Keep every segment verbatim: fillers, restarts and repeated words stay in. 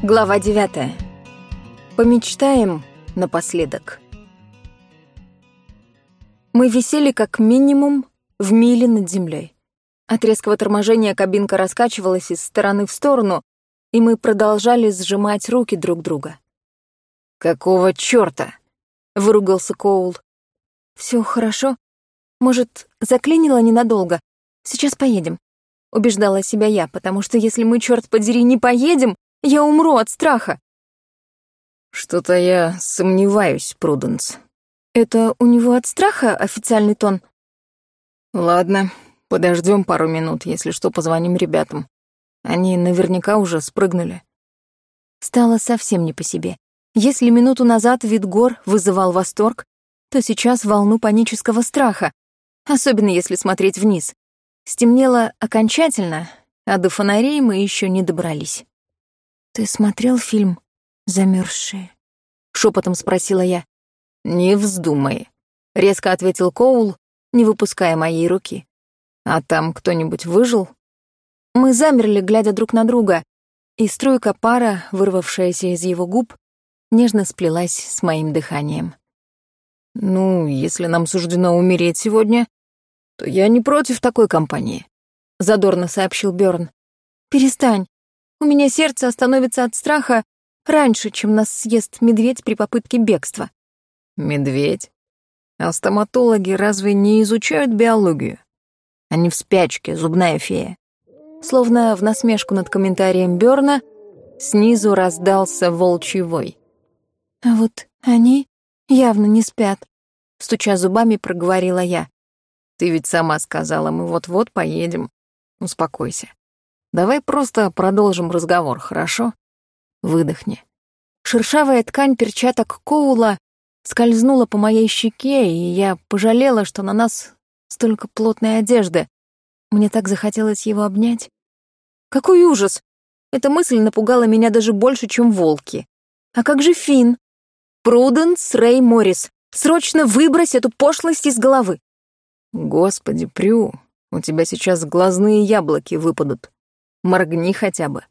Глава девятая. Помечтаем напоследок. Мы висели как минимум в миле над землей. От резкого торможения кабинка раскачивалась из стороны в сторону, и мы продолжали сжимать руки друг друга. «Какого чёрта?» — выругался Коул. «Всё хорошо. Может, заклинило ненадолго. Сейчас поедем», — убеждала себя я, потому что если мы, чёрт подери, не поедем, я умру от страха. Что-то я сомневаюсь, Пруденс. Это у него от страха официальный тон? Ладно, подождем пару минут, если что, позвоним ребятам. Они наверняка уже спрыгнули. Стало совсем не по себе. Если минуту назад вид гор вызывал восторг, то сейчас волну панического страха, особенно если смотреть вниз. Стемнело окончательно, а до фонарей мы еще не добрались. «Ты смотрел фильм «Замерзшие»?» — шепотом спросила я. «Не вздумай», — резко ответил Коул, не выпуская моей руки. «А там кто-нибудь выжил?» Мы замерли, глядя друг на друга, и струйка пара, вырвавшаяся из его губ, нежно сплелась с моим дыханием. «Ну, если нам суждено умереть сегодня, то я не против такой компании», — задорно сообщил Бёрн. «Перестань. У меня сердце остановится от страха раньше, чем нас съест медведь при попытке бегства». «Медведь? А стоматологи разве не изучают биологию? Они в спячке, зубная фея». Словно в насмешку над комментарием Бёрна, снизу раздался волчий вой. «А вот они явно не спят», — стуча зубами, проговорила я. «Ты ведь сама сказала, мы вот-вот поедем. Успокойся. Давай просто продолжим разговор, хорошо? Выдохни». Шершавая ткань перчаток Коула скользнула по моей щеке, и я пожалела, что на нас столько плотной одежды. Мне так захотелось его обнять. Какой ужас! Эта мысль напугала меня даже больше, чем волки. А как же Финн? Пруденс Рэй Моррис, срочно выбрось эту пошлость из головы. Господи, Прю, у тебя сейчас глазные яблоки выпадут. Моргни хотя бы.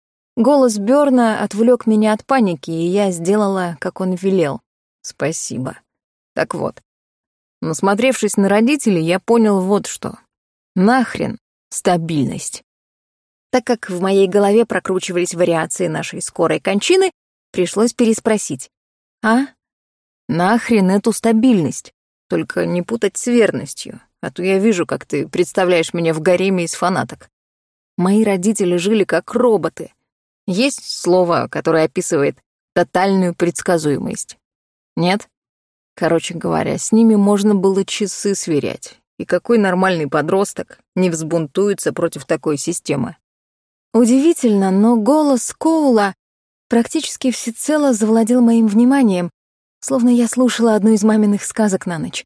Голос Бёрна отвлек меня от паники, и я сделала, как он велел. Спасибо. Так вот, насмотревшись на родителей, я понял вот что. Нахрен стабильность. Так как в моей голове прокручивались вариации нашей скорой кончины, пришлось переспросить. «А? Нахрен эту стабильность? Только не путать с верностью, а то я вижу, как ты представляешь меня в гареме из фанаток. Мои родители жили как роботы. Есть слово, которое описывает тотальную предсказуемость? Нет? Короче говоря, с ними можно было часы сверять. И какой нормальный подросток не взбунтуется против такой системы? Удивительно, но голос Коула практически всецело завладел моим вниманием, словно я слушала одну из маминых сказок на ночь.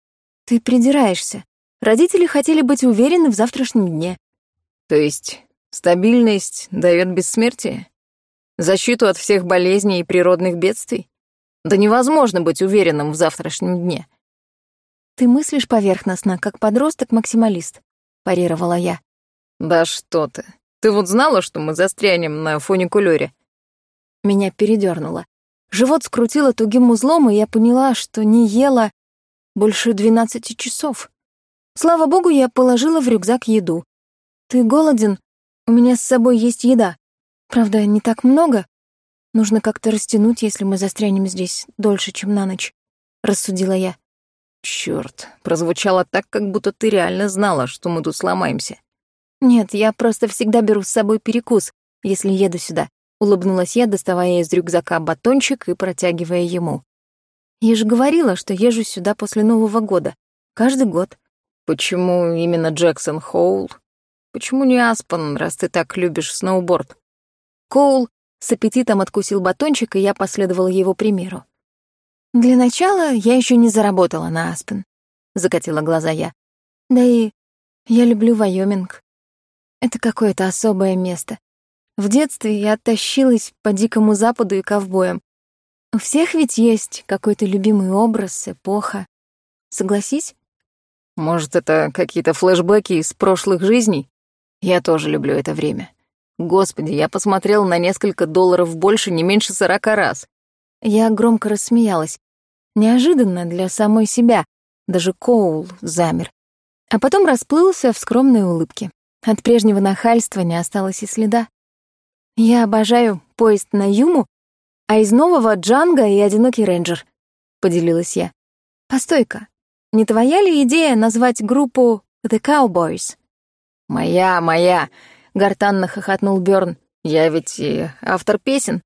«Ты придираешься. Родители хотели быть уверены в завтрашнем дне». То есть стабильность дает бессмертие? Защиту от всех болезней и природных бедствий? Да невозможно быть уверенным в завтрашнем дне. «Ты мыслишь поверхностно, как подросток-максималист», — парировала я. «Да что ты. Ты вот знала, что мы застрянем на фуникулёре?» Меня передёрнуло. Живот скрутило тугим узлом, и я поняла, что не ела больше двенадцати часов. Слава богу, я положила в рюкзак еду. «Ты голоден? У меня с собой есть еда. Правда, не так много. Нужно как-то растянуть, если мы застрянем здесь дольше, чем на ночь», — рассудила я. Чёрт, прозвучало так, как будто ты реально знала, что мы тут сломаемся. «Нет, я просто всегда беру с собой перекус, если еду сюда», — улыбнулась я, доставая из рюкзака батончик и протягивая ему. «Я же говорила, что езжу сюда после Нового года. Каждый год». «Почему именно Джексон Хоул? Почему не Аспен, раз ты так любишь сноуборд?» Коул с аппетитом откусил батончик, и я последовала его примеру. «Для начала я еще не заработала на Аспен», — закатила глаза я. «Да и я люблю Вайоминг. Это какое-то особое место. В детстве я тащилась по Дикому Западу и ковбоям. У всех ведь есть какой-то любимый образ, эпоха. Согласись?» «Может, это какие-то флешбеки из прошлых жизней? Я тоже люблю это время. Господи, я посмотрел на несколько долларов больше не меньше сорока раз. Я громко рассмеялась. Неожиданно для самой себя. Даже Коул замер. А потом расплылся в скромной улыбке. От прежнего нахальства не осталось и следа. Я обожаю поезд на Юму, а из нового Джанго и Одинокий рейнджер, поделилась я. Постой-ка, не твоя ли идея назвать группу The Cowboys? Моя, моя, гортанно хохотнул Бёрн. Я ведь и автор песен.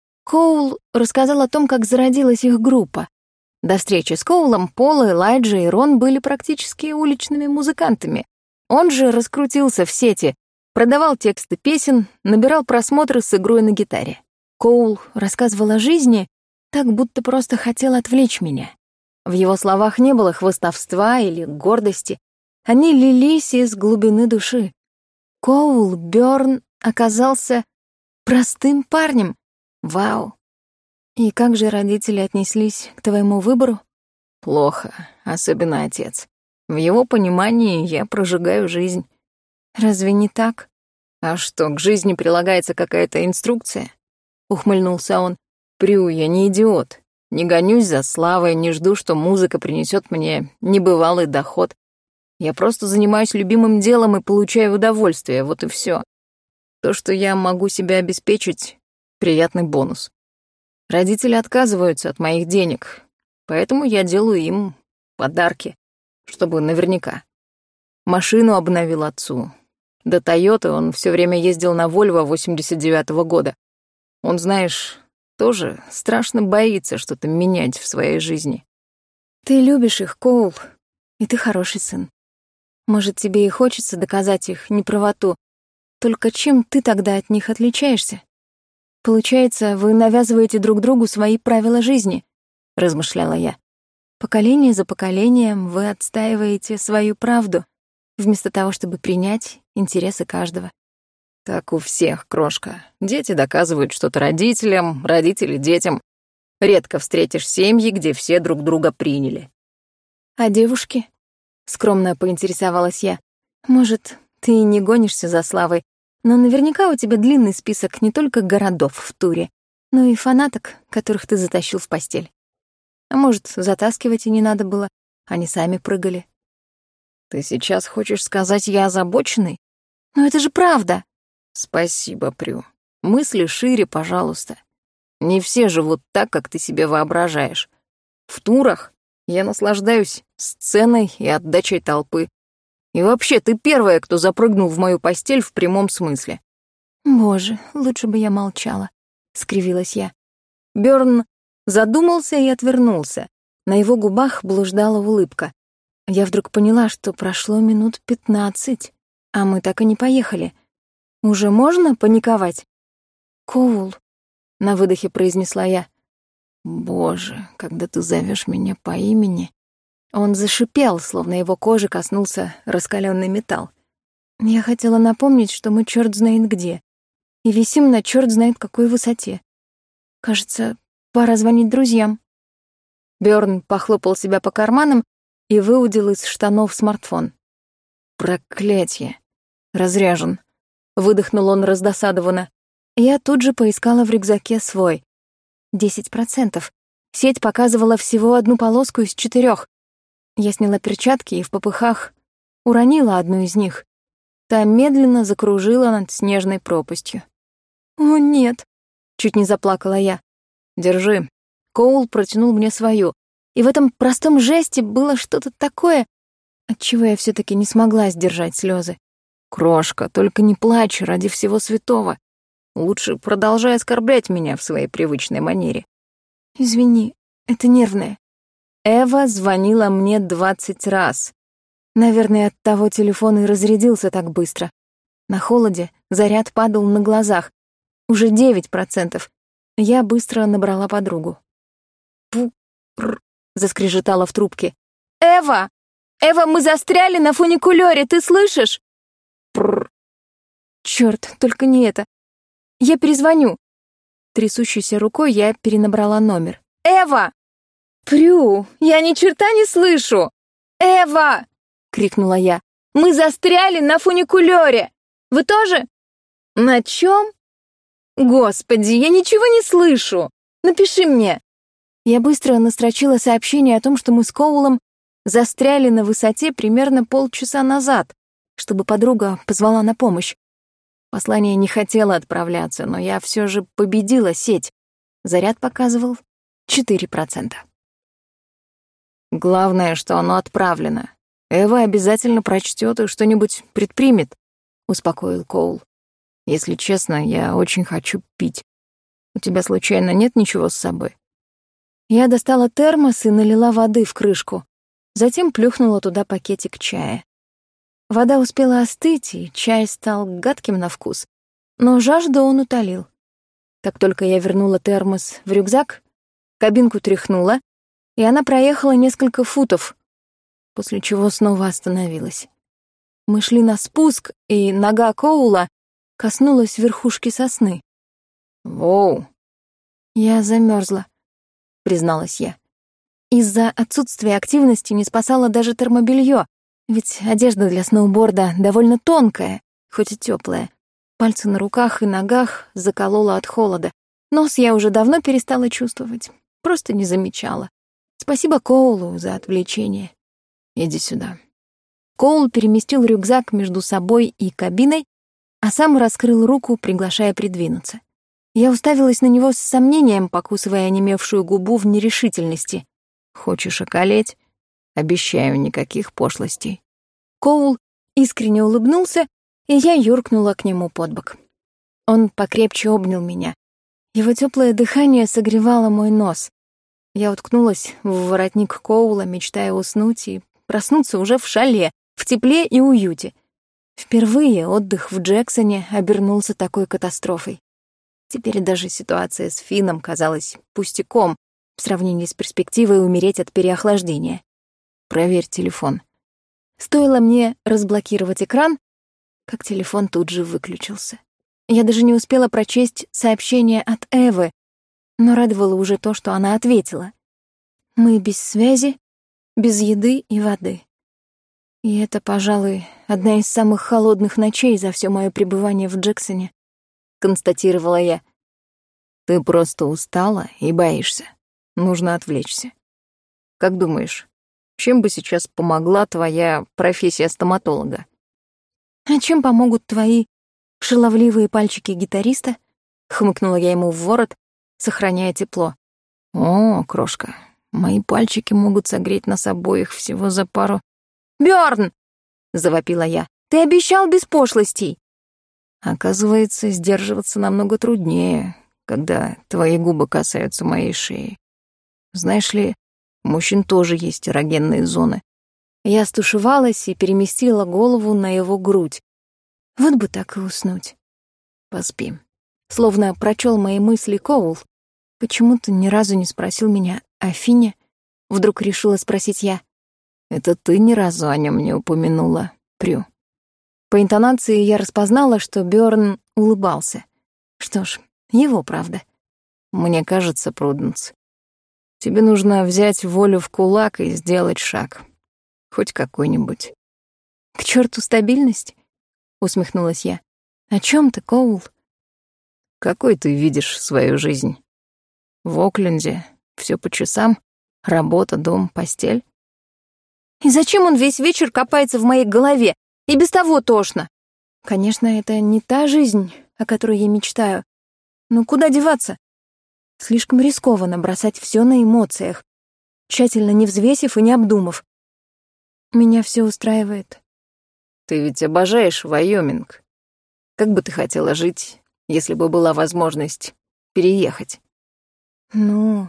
Коул рассказал о том, как зародилась их группа. До встречи с Коулом Пол, Элайджа и Рон были практически уличными музыкантами. Он же раскрутился в сети, продавал тексты песен, набирал просмотры с игрой на гитаре. Коул рассказывал о жизни, так будто просто хотел отвлечь меня. В его словах не было хвастовства или гордости. Они лились из глубины души. Коул Бёрн оказался простым парнем. Вау! И как же родители отнеслись к твоему выбору? Плохо, особенно отец. В его понимании я прожигаю жизнь. Разве не так? А что, к жизни прилагается какая-то инструкция? Ухмыльнулся он. Прю, я не идиот. Не гонюсь за славой, не жду, что музыка принесет мне небывалый доход. Я просто занимаюсь любимым делом и получаю удовольствие, вот и все. То, что я могу себя обеспечить, приятный бонус. Родители отказываются от моих денег, поэтому я делаю им подарки, чтобы наверняка. Машину обновил отцу. До Тойоты он все время ездил на Вольво восемьдесят девятого года. Он, знаешь, тоже страшно боится что-то менять в своей жизни. Ты любишь их, Коул, и ты хороший сын. Может, тебе и хочется доказать их неправоту, только чем ты тогда от них отличаешься? Получается, вы навязываете друг другу свои правила жизни, размышляла я. Поколение за поколением вы отстаиваете свою правду, вместо того, чтобы принять интересы каждого. Так у всех, крошка. Дети доказывают что-то родителям, родители детям. Редко встретишь семьи, где все друг друга приняли. А девушки? Скромно поинтересовалась я. Может, ты и не гонишься за славой, но наверняка у тебя длинный список не только городов в туре, но и фанаток, которых ты затащил в постель. А может, затаскивать и не надо было, они сами прыгали. Ты сейчас хочешь сказать, я озабоченный? Но это же правда. Спасибо, Прю. Мысли шире, пожалуйста. Не все живут так, как ты себе воображаешь. В турах я наслаждаюсь сценой и отдачей толпы. И вообще, ты первая, кто запрыгнул в мою постель в прямом смысле. Боже, лучше бы я молчала, скривилась я. Бёрн задумался и отвернулся. На его губах блуждала улыбка. Я вдруг поняла, что прошло минут пятнадцать, а мы так и не поехали. Уже можно паниковать? Коул, на выдохе произнесла я. Боже, когда ты зовешь меня по имени... Он зашипел, словно его кожи коснулся раскаленный металл. Я хотела напомнить, что мы чёрт знает где, и висим на чёрт знает какой высоте. Кажется, пора звонить друзьям. Бёрн похлопал себя по карманам и выудил из штанов смартфон. Проклятье! Разряжен. Выдохнул он раздосадованно. Я тут же поискала в рюкзаке свой. Десять процентов. Сеть показывала всего одну полоску из четырёх. Я сняла перчатки и в попыхах уронила одну из них. Та медленно закружила над снежной пропастью. «О, нет!» — чуть не заплакала я. «Держи». Коул протянул мне свою, и в этом простом жесте было что-то такое, отчего я все-таки не смогла сдержать слезы. «Крошка, только не плачь ради всего святого. Лучше продолжай оскорблять меня в своей привычной манере». «Извини, это нервное». Эва звонила мне двадцать раз. Наверное, оттого телефон и разрядился так быстро. На холоде заряд падал на глазах. Уже девять процентов. Я быстро набрала подругу. «Пу-пр», — заскрежетала в трубке. «Эва! Эва, мы застряли на фуникулёре, ты слышишь?» «Пр». «Чёрт, только не это. Я перезвоню». Трясущейся рукой я перенабрала номер. «Эва!» «Прю, я ни черта не слышу!» «Эва!» — крикнула я. «Мы застряли на фуникулёре! Вы тоже?» На чем? Господи, я ничего не слышу. Напиши мне. Я быстро настрочила сообщение о том, что мы с Коулом застряли на высоте примерно полчаса назад, чтобы подруга позвала на помощь. Послание не хотело отправляться, но я все же победила сеть. Заряд показывал четыре процента. Главное, что оно отправлено. Эва обязательно прочтет и что-нибудь предпримет, успокоил Коул. Если честно, я очень хочу пить. У тебя случайно нет ничего с собой? Я достала термос и налила воды в крышку. Затем плюхнула туда пакетик чая. Вода успела остыть, и чай стал гадким на вкус, но жажду он утолил. Как только я вернула термос в рюкзак, кабинку тряхнула, и она проехала несколько футов, после чего снова остановилась. Мы шли на спуск, и нога Коула коснулась верхушки сосны. «Воу!» «Я замерзла», — призналась я. Из-за отсутствия активности не спасало даже термобелье, ведь одежда для сноуборда довольно тонкая, хоть и теплая. Пальцы на руках и ногах закололо от холода. Нос я уже давно перестала чувствовать, просто не замечала. Спасибо Коулу за отвлечение. Иди сюда. Коул переместил рюкзак между собой и кабиной, а сам раскрыл руку, приглашая придвинуться. Я уставилась на него с сомнением, покусывая онемевшую губу в нерешительности. «Хочешь околеть? Обещаю, никаких пошлостей». Коул искренне улыбнулся, и я юркнула к нему под бок. Он покрепче обнял меня. Его теплое дыхание согревало мой нос. Я уткнулась в воротник Коула, мечтая уснуть и проснуться уже в шале, в тепле и уюте. Впервые отдых в Джексоне обернулся такой катастрофой. Теперь даже ситуация с Финном казалась пустяком в сравнении с перспективой умереть от переохлаждения. «Проверь телефон». Стоило мне разблокировать экран, как телефон тут же выключился. Я даже не успела прочесть сообщение от Эвы, но радовало уже то, что она ответила. «Мы без связи, без еды и воды». И это, пожалуй, одна из самых холодных ночей за все мое пребывание в Джексоне, констатировала я. Ты просто устала и боишься. Нужно отвлечься. Как думаешь, чем бы сейчас помогла твоя профессия стоматолога? А чем помогут твои шаловливые пальчики гитариста? Хмыкнула я ему в ворот, сохраняя тепло. О, крошка, мои пальчики могут согреть нас обоих всего за пару... «Бёрн!» — завопила я. «Ты обещал без пошлостей!» Оказывается, сдерживаться намного труднее, когда твои губы касаются моей шеи. Знаешь ли, у мужчин тоже есть эрогенные зоны. Я стушевалась и переместила голову на его грудь. Вот бы так и уснуть. Поспи. Словно прочел мои мысли Коул. Почему-то ни разу не спросил меня о Фине. Вдруг решила спросить я. Это ты ни разу о нем не упомянула, Прю. По интонации я распознала, что Бёрн улыбался. Что ж, его правда. Мне кажется, Пруденс, тебе нужно взять волю в кулак и сделать шаг. Хоть какой-нибудь. К черту стабильность? Усмехнулась я. О чем ты, Коул? Какой ты видишь свою жизнь? В Окленде все по часам, работа, дом, постель. И зачем он весь вечер копается в моей голове? И без того тошно. Конечно, это не та жизнь, о которой я мечтаю. Но куда деваться? Слишком рискованно бросать все на эмоциях, тщательно не взвесив и не обдумав. Меня все устраивает. Ты ведь обожаешь Вайоминг. Как бы ты хотела жить, если бы была возможность переехать? Ну,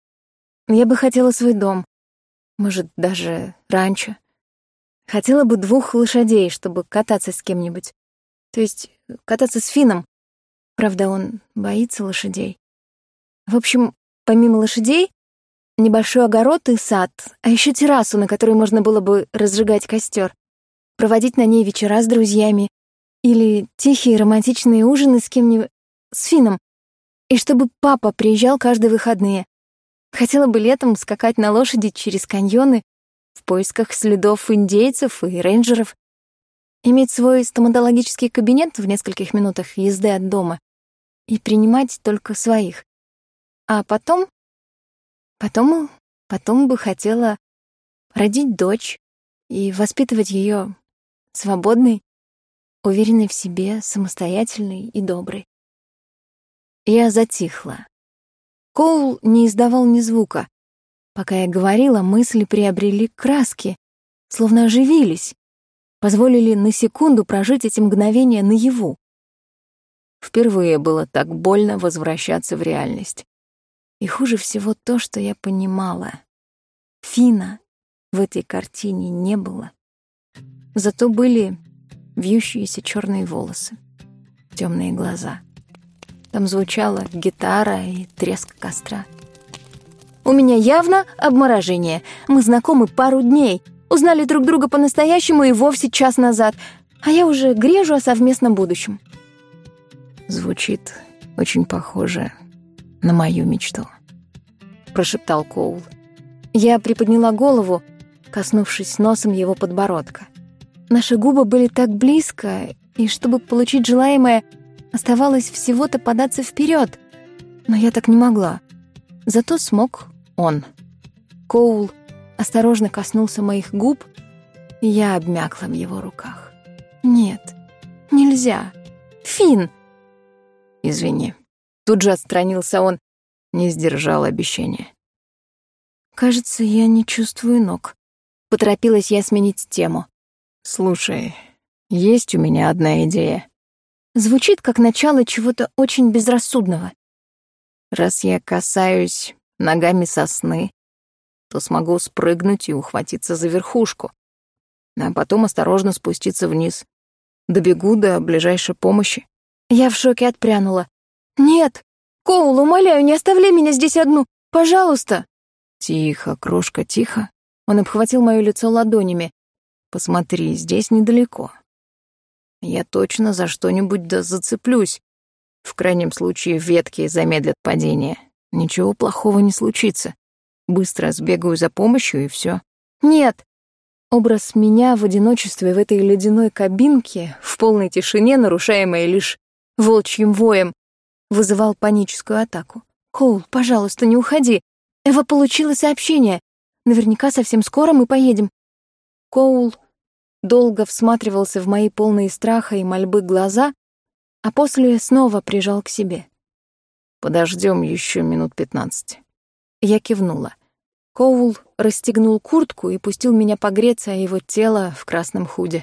я бы хотела свой дом. Может, даже ранчо. Хотела бы двух лошадей, чтобы кататься с кем-нибудь. То есть кататься с Финном. Правда, он боится лошадей. В общем, помимо лошадей, небольшой огород и сад, а еще террасу, на которой можно было бы разжигать костер, проводить на ней вечера с друзьями или тихие романтичные ужины с кем-нибудь, с Финном. И чтобы папа приезжал каждые выходные. Хотела бы летом скакать на лошади через каньоны в поисках следов индейцев и рейнджеров. Иметь свой стоматологический кабинет в нескольких минутах езды от дома и принимать только своих. А потом... Потом... Потом бы хотела родить дочь и воспитывать ее свободной, уверенной в себе, самостоятельной и доброй. Я затихла. Коул не издавал ни звука. Пока я говорила, мысли приобрели краски, словно оживились, позволили на секунду прожить эти мгновения наяву. Впервые было так больно возвращаться в реальность. И хуже всего то, что я понимала. Фина в этой картине не было. Зато были вьющиеся черные волосы, темные глаза. Там звучала гитара и треск костра. У меня явно обморожение. Мы знакомы пару дней. Узнали друг друга по-настоящему и вовсе час назад. А я уже грежу о совместном будущем. Звучит очень похоже на мою мечту, прошептал Коул. Я приподняла голову, коснувшись носом его подбородка. Наши губы были так близко, и чтобы получить желаемое, оставалось всего-то податься вперед. Но я так не могла. Зато смог он. Коул осторожно коснулся моих губ, и я обмякла в его руках. Нет, нельзя. Финн! Извини. Тут же отстранился он, не сдержал обещания. Кажется, я не чувствую ног. Поторопилась я сменить тему. Слушай, есть у меня одна идея. Звучит как начало чего-то очень безрассудного. Раз я касаюсь ногами сосны, то смогу спрыгнуть и ухватиться за верхушку, а потом осторожно спуститься вниз. Добегу до ближайшей помощи. Я в шоке отпрянула. «Нет! Коул, умоляю, не оставляй меня здесь одну! Пожалуйста!» «Тихо, крошка, тихо!» Он обхватил моё лицо ладонями. «Посмотри, здесь недалеко. Я точно за что-нибудь да зацеплюсь. В крайнем случае ветки замедлят падение. Ничего плохого не случится. Быстро сбегаю за помощью, и всё». «Нет!» Образ меня в одиночестве в этой ледяной кабинке, в полной тишине, нарушаемой лишь волчьим воем, вызывал паническую атаку. «Коул, пожалуйста, не уходи. Эва получила сообщение. Наверняка совсем скоро мы поедем». Коул долго всматривался в мои полные страха и мольбы глаза, а после снова прижал к себе. «Подождём ещё минут пятнадцать». Я кивнула. Коул расстегнул куртку и пустил меня погреться о его тело в красном худи.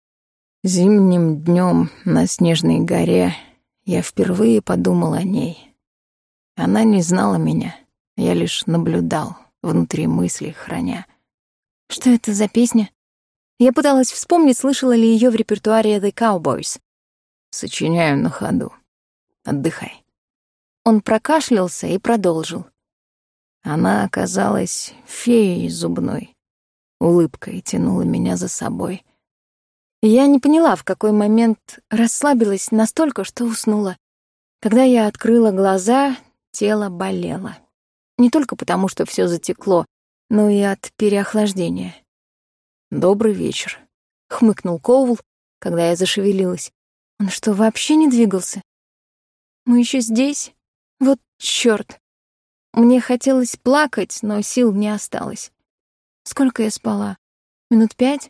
Зимним днём на снежной горе я впервые подумал о ней. Она не знала меня, я лишь наблюдал, внутри мыслей храня. Что это за песня? Я пыталась вспомнить, слышала ли её в репертуаре The Cowboys. Сочиняю на ходу. Отдыхай. Он прокашлялся и продолжил. Она оказалась феей зубной. Улыбкой тянула меня за собой. Я не поняла, в какой момент расслабилась настолько, что уснула. Когда я открыла глаза, тело болело. Не только потому, что всё затекло, но и от переохлаждения. «Добрый вечер», — хмыкнул Коул, когда я зашевелилась. Он что, вообще не двигался? Мы ещё здесь? Вот чёрт. Мне хотелось плакать, но сил не осталось. Сколько я спала? Минут пять?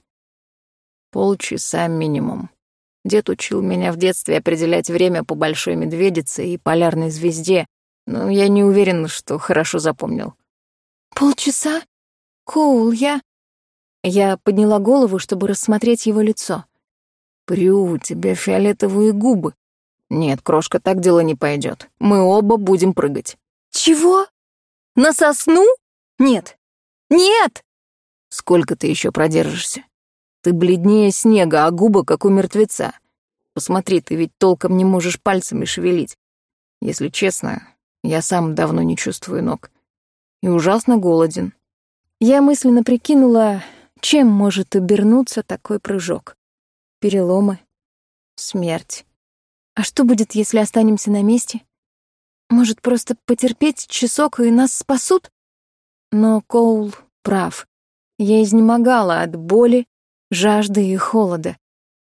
Полчаса минимум. Дед учил меня в детстве определять время по большой медведице и полярной звезде, но я не уверен, что хорошо запомнил. Полчаса? Коул, я... Я подняла голову, чтобы рассмотреть его лицо. Прю, у тебя фиолетовые губы. Нет, крошка, так дело не пойдет. Мы оба будем прыгать. Чего? На сосну? Нет. Нет! Сколько ты еще продержишься? Ты бледнее снега, а губы как у мертвеца. Посмотри, ты ведь толком не можешь пальцами шевелить. Если честно, я сам давно не чувствую ног. И ужасно голоден. Я мысленно прикинула, чем может обернуться такой прыжок. Переломы, смерть. А что будет, если останемся на месте? Может, просто потерпеть часок, и нас спасут? Но Коул прав. Я изнемогала от боли, жажды и холода.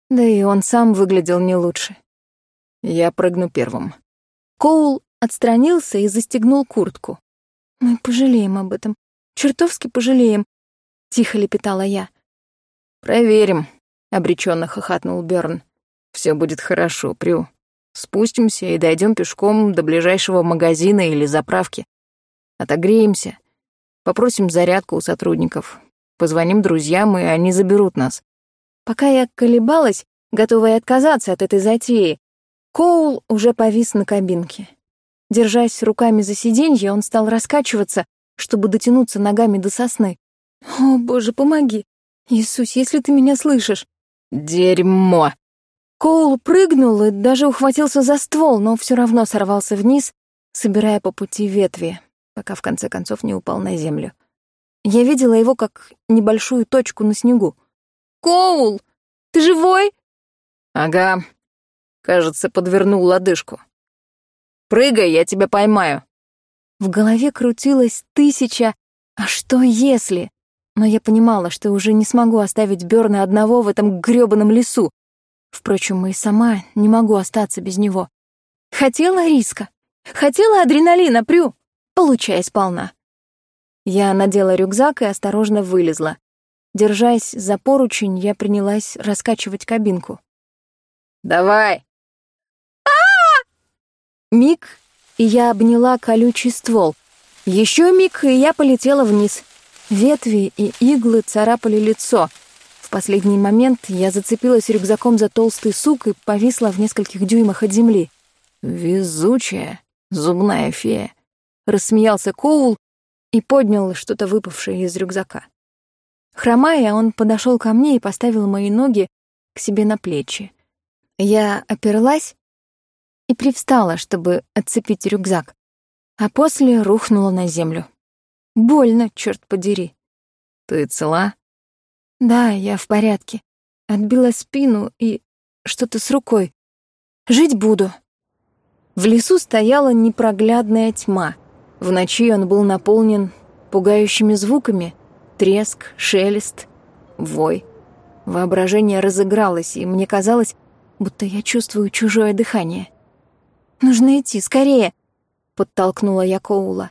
Да и он сам выглядел не лучше. Я прыгну первым. Коул отстранился и застегнул куртку. «Мы пожалеем об этом. Чертовски пожалеем», — тихо лепетала я. «Проверим», — обреченно хохотнул Бёрн. «Все будет хорошо, Прю. Спустимся и дойдем пешком до ближайшего магазина или заправки. Отогреемся, попросим зарядку у сотрудников, позвоним друзьям, и они заберут нас». Пока я колебалась, готовая отказаться от этой затеи, Коул уже повис на кабинке. Держась руками за сиденье, он стал раскачиваться, чтобы дотянуться ногами до сосны. «О, Боже, помоги! Иисус, если ты меня слышишь!» «Дерьмо!» Коул прыгнул и даже ухватился за ствол, но все равно сорвался вниз, собирая по пути ветви, пока в конце концов не упал на землю. Я видела его как небольшую точку на снегу. «Коул, ты живой?» «Ага. Кажется, подвернул лодыжку. Прыгай, я тебя поймаю». В голове крутилось тысяча «а что если?», но я понимала, что уже не смогу оставить Бёрна одного в этом грёбаном лесу. Впрочем, и сама не могу остаться без него. Хотела риска, хотела адреналина, Прю, получай сполна. Я надела рюкзак и осторожно вылезла. Держась за поручень, я принялась раскачивать кабинку. «Давай!» Миг, и я обняла колючий ствол. Еще миг, и я полетела вниз. Ветви и иглы царапали лицо. В последний момент я зацепилась рюкзаком за толстый сук и повисла в нескольких дюймах от земли. «Везучая зубная фея», — рассмеялся Коул и поднял что-то выпавшее из рюкзака. Хромая, он подошел ко мне и поставил мои ноги к себе на плечи. Я оперлась и привстала, чтобы отцепить рюкзак, а после рухнула на землю. Больно, черт подери. «Ты цела?» «Да, я в порядке. Отбила спину и что-то с рукой. Жить буду». В лесу стояла непроглядная тьма. В ночи он был наполнен пугающими звуками: треск, шелест, вой. Воображение разыгралось, и мне казалось, будто я чувствую чужое дыхание. «Нужно идти, скорее!» — подтолкнула я Коула.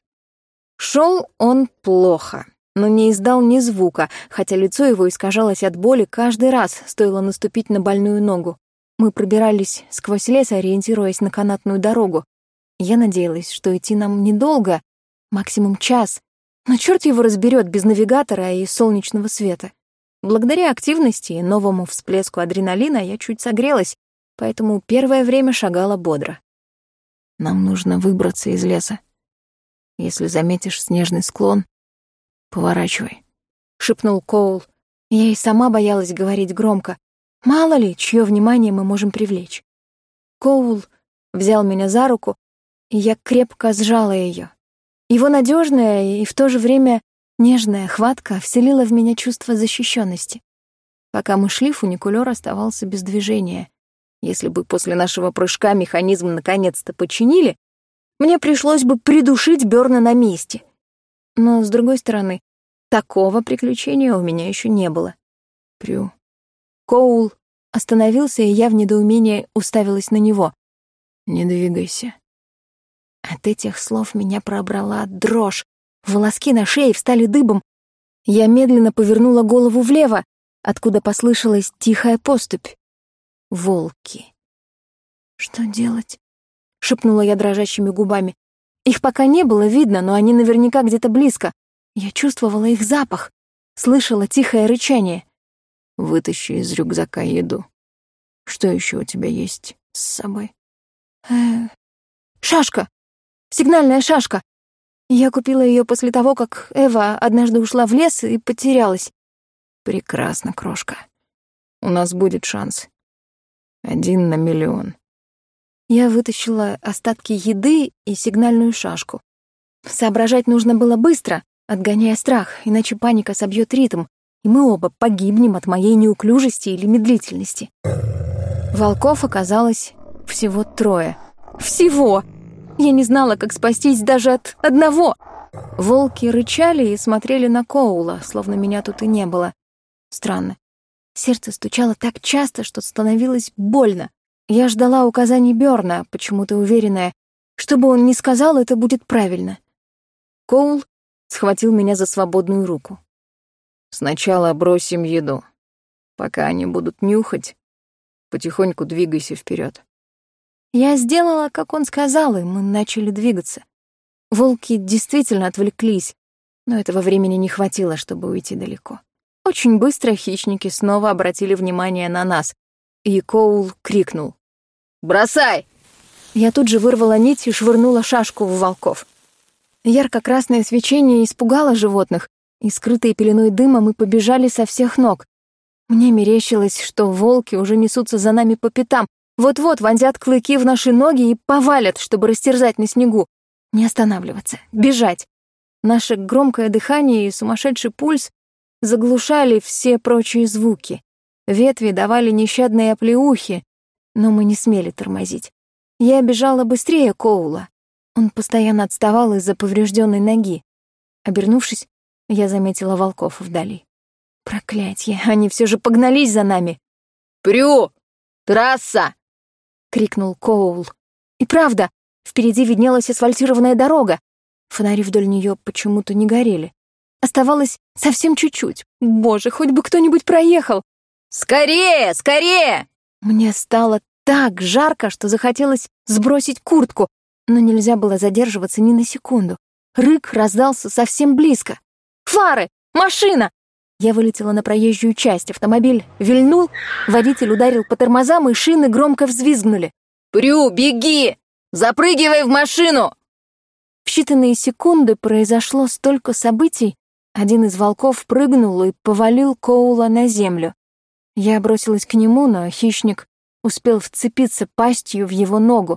Шел он плохо, но не издал ни звука, хотя лицо его искажалось от боли каждый раз, стоило наступить на больную ногу. Мы пробирались сквозь лес, ориентируясь на канатную дорогу. Я надеялась, что идти нам недолго, максимум час, но черт его разберет без навигатора и солнечного света. Благодаря активности и новому всплеску адреналина я чуть согрелась, поэтому первое время шагала бодро. «Нам нужно выбраться из леса. Если заметишь снежный склон, поворачивай», — шепнул Коул. Я и сама боялась говорить громко. Мало ли, чье внимание мы можем привлечь. Коул взял меня за руку, и я крепко сжала ее. Его надежная и в то же время нежная хватка вселила в меня чувство защищенности. Пока мы шли, фуникулер оставался без движения. Если бы после нашего прыжка механизм наконец-то починили, мне пришлось бы придушить Бёрна на месте. Но, с другой стороны, такого приключения у меня еще не было. «Прю». Коул остановился, и я в недоумении уставилась на него. «Не двигайся». От этих слов меня пробрала дрожь. Волоски на шее встали дыбом. Я медленно повернула голову влево, откуда послышалась тихая поступь. Волки. «Что делать?» — шепнула я дрожащими губами. Их пока не было видно, но они наверняка где-то близко. Я чувствовала их запах, слышала тихое рычание. «Вытащи из рюкзака еду. Что еще у тебя есть с собой?» Э, шашка. Сигнальная шашка. Я купила ее после того, как Эва однажды ушла в лес и потерялась. «Прекрасно, крошка. У нас будет шанс. Один на миллион». Я вытащила остатки еды и сигнальную шашку. Соображать нужно было быстро, отгоняя страх, иначе паника собьет ритм, и мы оба погибнем от моей неуклюжести или медлительности. Волков оказалось всего трое. Всего! Я не знала, как спастись даже от одного. Волки рычали и смотрели на Коула, словно меня тут и не было. Странно. Сердце стучало так часто, что становилось больно. Я ждала указаний Бёрна, почему-то уверенная, что бы он ни сказал, это будет правильно. Коул схватил меня за свободную руку. «Сначала бросим еду. Пока они будут нюхать, потихоньку двигайся вперед. Я сделала, как он сказал, и мы начали двигаться. Волки действительно отвлеклись, но этого времени не хватило, чтобы уйти далеко. Очень быстро хищники снова обратили внимание на нас, и Коул крикнул: «Бросай!» Я тут же вырвала нить и швырнула шашку в волков. Ярко-красное свечение испугало животных, и, скрытые пеленой дыма, мы побежали со всех ног. Мне мерещилось, что волки уже несутся за нами по пятам, вот-вот вонзят клыки в наши ноги и повалят, чтобы растерзать на снегу. Не останавливаться, бежать. Наше громкое дыхание и сумасшедший пульс заглушали все прочие звуки. Ветви давали нещадные оплеухи, но мы не смели тормозить. Я бежала быстрее Коула. Он постоянно отставал из-за поврежденной ноги. Обернувшись, я заметила волков вдали. Проклятье, они все же погнались за нами. «Прю! Трасса!» — крикнул Коул. И правда, впереди виднелась асфальтированная дорога. Фонари вдоль нее почему-то не горели. Оставалось совсем чуть-чуть. Боже, хоть бы кто-нибудь проехал. «Скорее, скорее!» Мне стало так жарко, что захотелось сбросить куртку, но нельзя было задерживаться ни на секунду. Рык раздался совсем близко. «Фары! Машина!» Я вылетела на проезжую часть, автомобиль вильнул, водитель ударил по тормозам, и шины громко взвизгнули. «Прю, беги! Запрыгивай в машину!» В считанные секунды произошло столько событий. Один из волков прыгнул и повалил Коула на землю. Я бросилась к нему, но хищник успел вцепиться пастью в его ногу.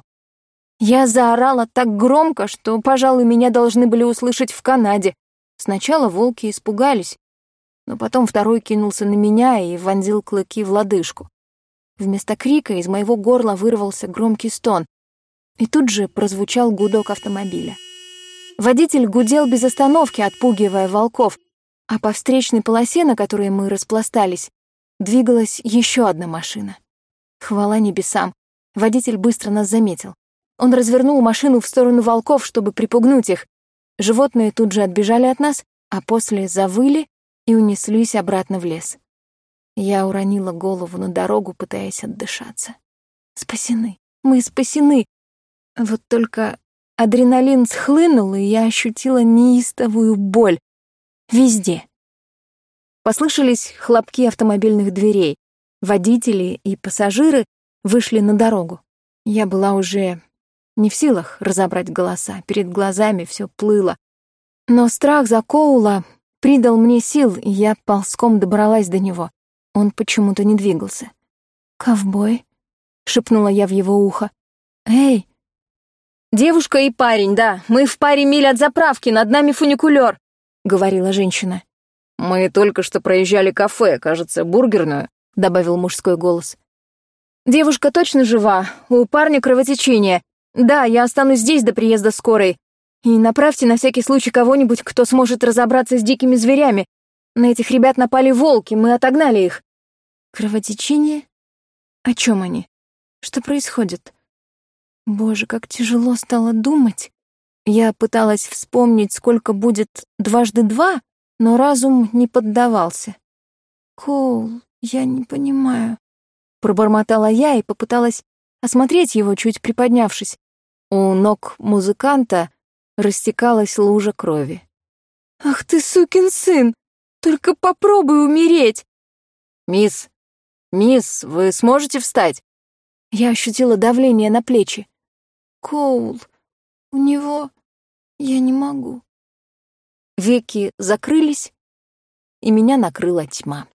Я заорала так громко, что, пожалуй, меня должны были услышать в Канаде. Сначала волки испугались, но потом второй кинулся на меня и вонзил клыки в лодыжку. Вместо крика из моего горла вырвался громкий стон, и тут же прозвучал гудок автомобиля. Водитель гудел без остановки, отпугивая волков, а по встречной полосе, на которой мы распластались, двигалась еще одна машина. Хвала небесам, водитель быстро нас заметил. Он развернул машину в сторону волков, чтобы припугнуть их. Животные тут же отбежали от нас, а после завыли и унеслись обратно в лес. Я уронила голову на дорогу, пытаясь отдышаться. Спасены, мы спасены. Вот только адреналин схлынул, и я ощутила неистовую боль. Везде. Послышались хлопки автомобильных дверей. Водители и пассажиры вышли на дорогу. Я была уже не в силах разобрать голоса, перед глазами все плыло. Но страх за Коула придал мне сил, и я ползком добралась до него. Он почему-то не двигался. «Ковбой?» — шепнула я в его ухо. «Эй!» «Девушка и парень, да, мы в паре миль от заправки, над нами фуникулер», — говорила женщина. «Мы только что проезжали кафе, кажется, бургерную», — добавил мужской голос. «Девушка точно жива, у парня кровотечение. Да, я останусь здесь до приезда скорой. И направьте на всякий случай кого-нибудь, кто сможет разобраться с дикими зверями. На этих ребят напали волки, мы отогнали их». «Кровотечение? О чем они? Что происходит?» Боже, как тяжело стало думать. Я пыталась вспомнить, сколько будет дважды два, но разум не поддавался. «Коул, я не понимаю», — пробормотала я и попыталась осмотреть его, чуть приподнявшись. У ног музыканта растекалась лужа крови. «Ах ты, сукин сын! Только попробуй умереть!» «Мисс, мисс, вы сможете встать?» Я ощутила давление на плечи. «Коул, у него... я не могу». Веки закрылись, и меня накрыла тьма.